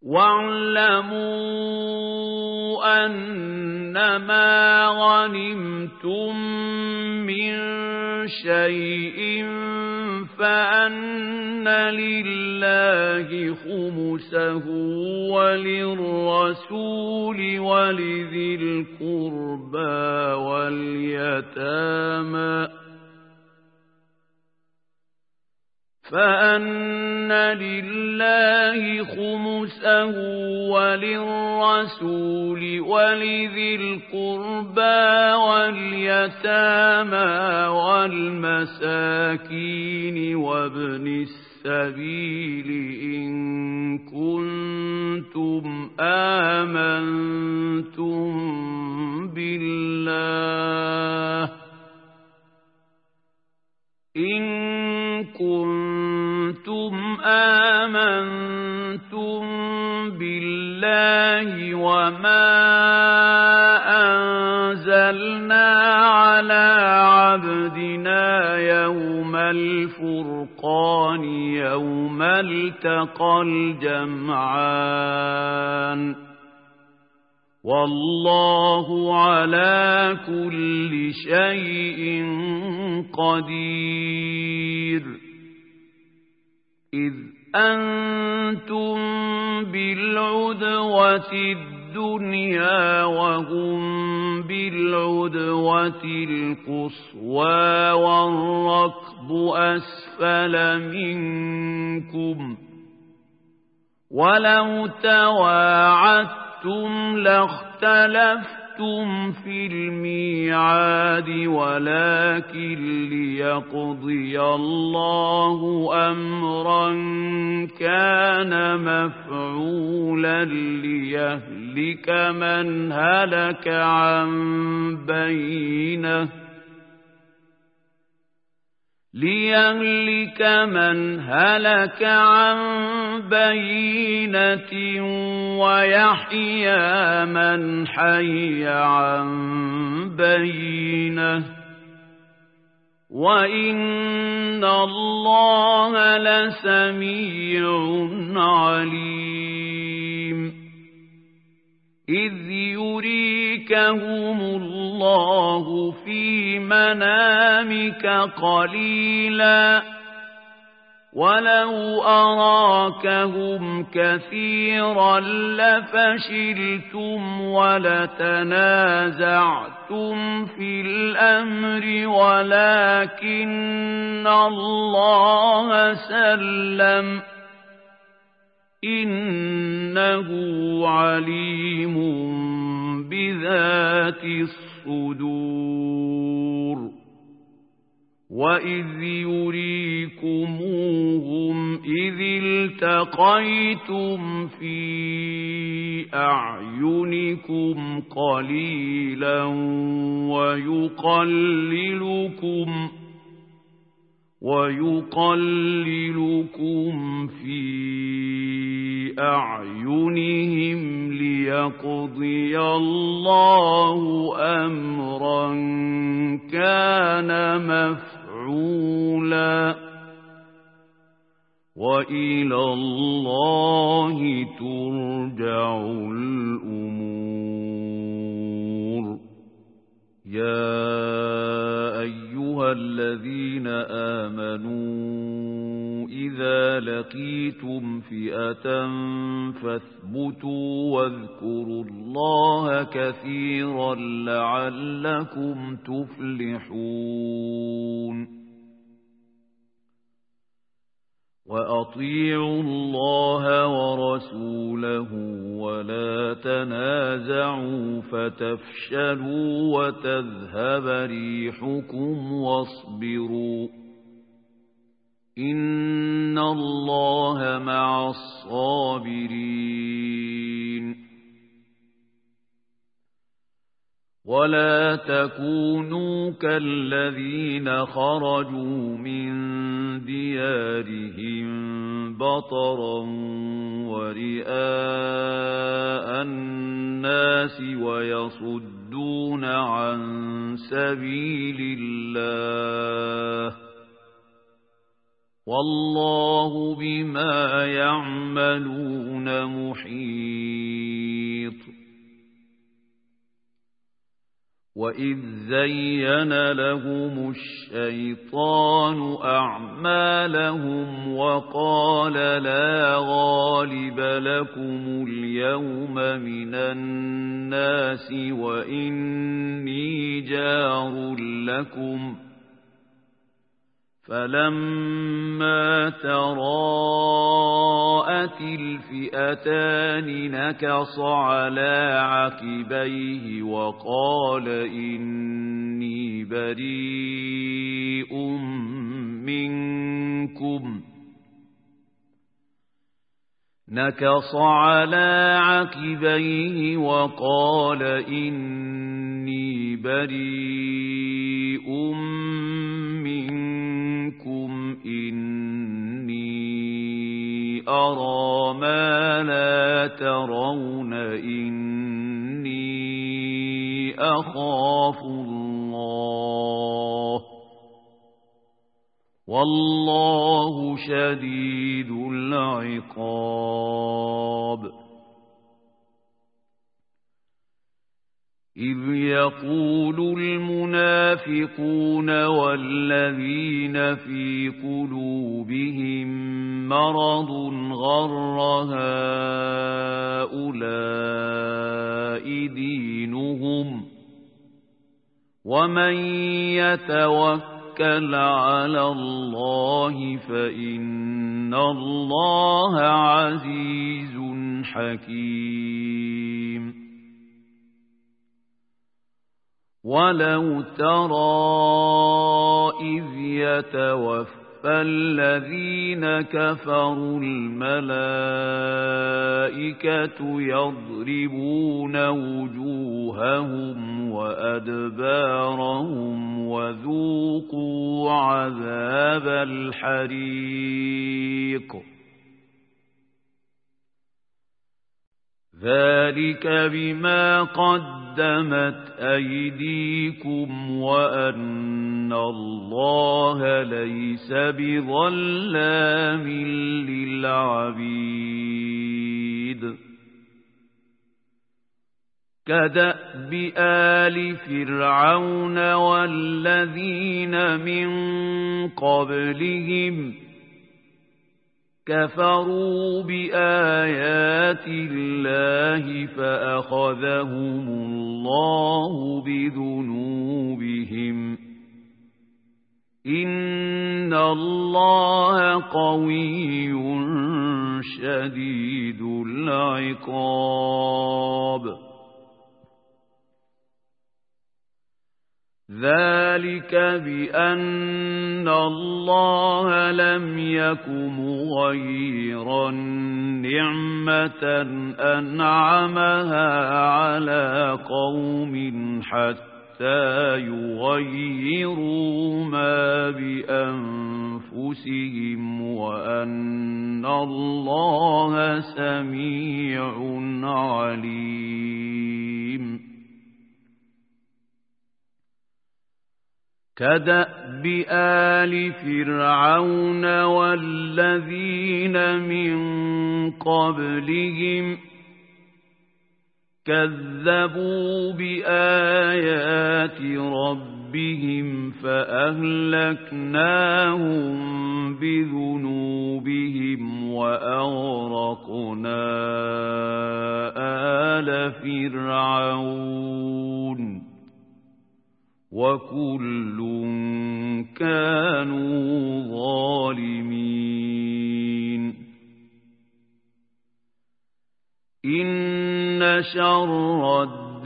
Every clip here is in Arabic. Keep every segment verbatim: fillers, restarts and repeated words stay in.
وَاعْلَمُوا أَنَّمَا غَنِمْتُم مِّن شَيْءٍ فَأَنَّ لِلَّهِ خُمُسَهُ وَلِلرَّسُولِ وَلِذِي الْقُرْبَىٰ وَالْيَتَامَىٰ فَأَنَّ لِلَّهِ خُمُسَهُ وَلِلرَّسُولِ وَلِذِي الْقُرْبَىٰ وَالْيَتَامَىٰ وَالْمَسَاكِينِ وَابْنِ السَّبِيلِ إِن كُنتُمْ آمَنتُم بِاللَّهِ إِن كُنتُمْ آمَنتُم بِاللَّهِ وَمَا أَنزَلْنَا عَلَىٰ عَبْدِنَا يَوْمَ الْفُرْقَانِ يَوْمَ الْتَقَى الْجَمْعَانِ وَاللَّهُ عَلَىٰ كُلِّ شَيْءٍ قَدِيرٌ إِذْ أَنتُم بِالْعُدْوَةِ الدُّنْيَا وَهُم بِالْعُدْوَةِ الْقُصْوَىٰ وَالرَّكْبُ أَسْفَلَ مِنكُمْ وَلَوْ تَوَاعَدتُّمْ لَاخْتَلَفْتُمْ فِي الْمِيعَادِ وَلَٰكِن لِّيَقْضِيَ اللَّهُ أَمْرًا كَانَ مَفْعُولًا لِّيَهْلِكَ مَنْ هَلَكَ عَن بَيِّنَةٍ لِيَهْلِكَ مَنْ هَلَكَ عَن بَيِّنَةٍ وَيَحْيَىٰ مَنْ حَيَّ عَن بَيِّنَةٍ وَإِنَّ اللَّهَ لَسَمِيعٌ عَلِيمٌ إِذْ يُرِيكَهُمُ اللَّهُ فِي مَنَامِكَ قَلِيلًا وَلَوْ أَرَاكَهُمْ كَثِيرًا لَّفَشِلْتُمْ وَلَتَنَازَعْتُمْ فِي الْأَمْرِ وَلَٰكِنَّ اللَّهَ سَلَّمَ إِنَّهُ عَلِيمٌ بِذَاتِ الصُّدُورِ وَإِذْ يُرِيكُمُوهُمْ إِذِ الْتَقَيْتُمْ فِي أَعْيُنِكُمْ قَلِيلًا وَيُقَلِّلُكُمْ وَيُقَلِّلُكُمْ فِي أَعْيُنِهِمْ لِيَقْضِيَ اللَّهُ أَمْرًا كَانَ مَفْعُولًا وَإِلَى اللَّهِ تُرْجَعُ الْأُمُورُ يَا أَيُّهَا الَّذِينَ آمَنُوا إِذَا لَقِيتُمْ فِئَةً فَاثْبُتُوا وَاذْكُرُوا اللَّهَ كَثِيرًا لَّعَلَّكُمْ تُفْلِحُونَ وَأَطِيعُوا اللَّهَ وَرَسُولَهُ وَلَا تَنَازَعُوا فَتَفْشَلُوا وَتَذْهَبَ رِيحُكُمْ وَاصْبِرُوا إِنَّ اللَّهَ مَعَ الصَّابِرِينَ وَلَا تَكُونُوا كَالَّذِينَ خَرَجُوا مِن دِيَارِهِم بَطَرًا وَرِئَاءَ النَّاسِ وَيَصُدُّونَ عَن سَبِيلِ اللَّهِ والله بما يعملون محيط. وإذ زين لهم الشيطان أعمالهم وقال لا غالب لكم اليوم من الناس وإني جار لكم فلما تراءت الفئتان نكص على عقبيه وقال إني بريء منكم نكص على عقبيه وقال إني بريء منكم إني أرى ما لا ترون إني أخاف الله والله شديد العقاب. إذ يقول المنافقون والذين في قلوبهم مرض غر هؤلاء دينهم ومن يتوكل على الله فإن الله عزيز حكيم. ولو ترى إذ يتوفى الذين كفروا الملائكة يضربون وجوههم وأدبارهم وذوقوا عذاب الحريق ذلك بما قدمت أيديكم وأن الله ليس بظلام للعبيد. كدأب آل فرعون والذين من قبلهم كفروا بآيات الله فأخذهم الله بذنوبهم إن الله قوي شديد العقاب. ذلك بأن الله لم يك مغيرا نعمة أنعمها على قوم حتى يغيروا ما بأنفسهم وأن الله سميع عليم. كدأب آل فرعون والذين من قبلهم كذبوا بآيات ربهم فأهلكناهم بذنوبهم وأغرقنا آل فرعون وكل كانوا ظالمين. إن شر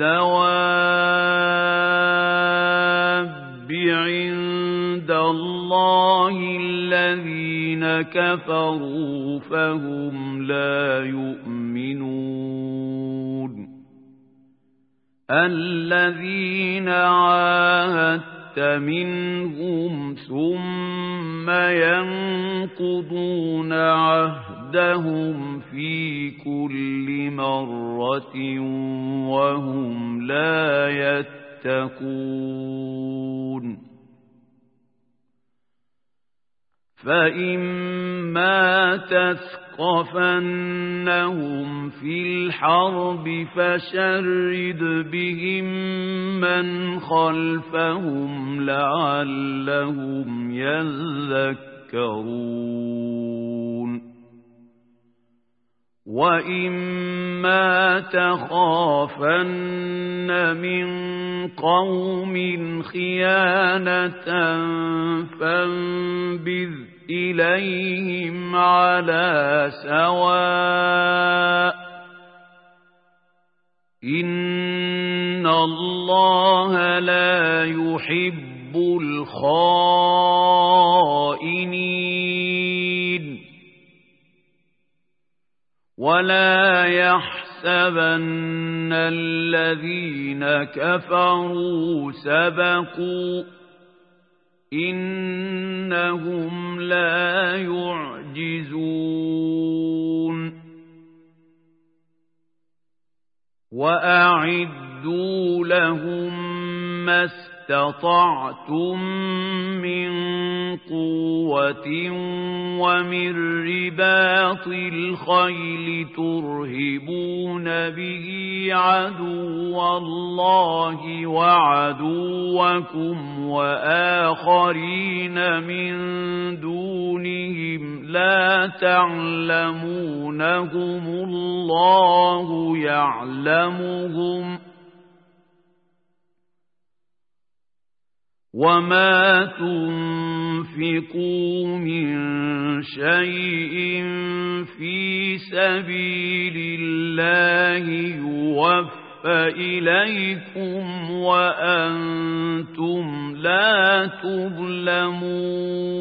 الدواب عند الله الذين كفروا فهم لا يؤمنون. الذين عاهدت منهم ثم ينقضون عهدهم في كل مرة وهم لا يتقون. فإما تثقفنهم في الحرب فشرد بهم من خلفهم لعلهم يذكرون وإما تخافن من قوم خيانة فانبذ إليهم على سواء إن الله لا يحب الخائنين ولا يحسبن الذين كفروا سبقوا إنهم لا يعجزون وأعدوا لهم ما استطعتم من قوة ومن رباط الخيل ترهبون به عدو الله وعدوكم وآخرين من دونهم لا تعلمونهم الله يعلمهم وما تنفقوا من شيء في سبيل الله يوفى إليكم وأنتم لا تظلمون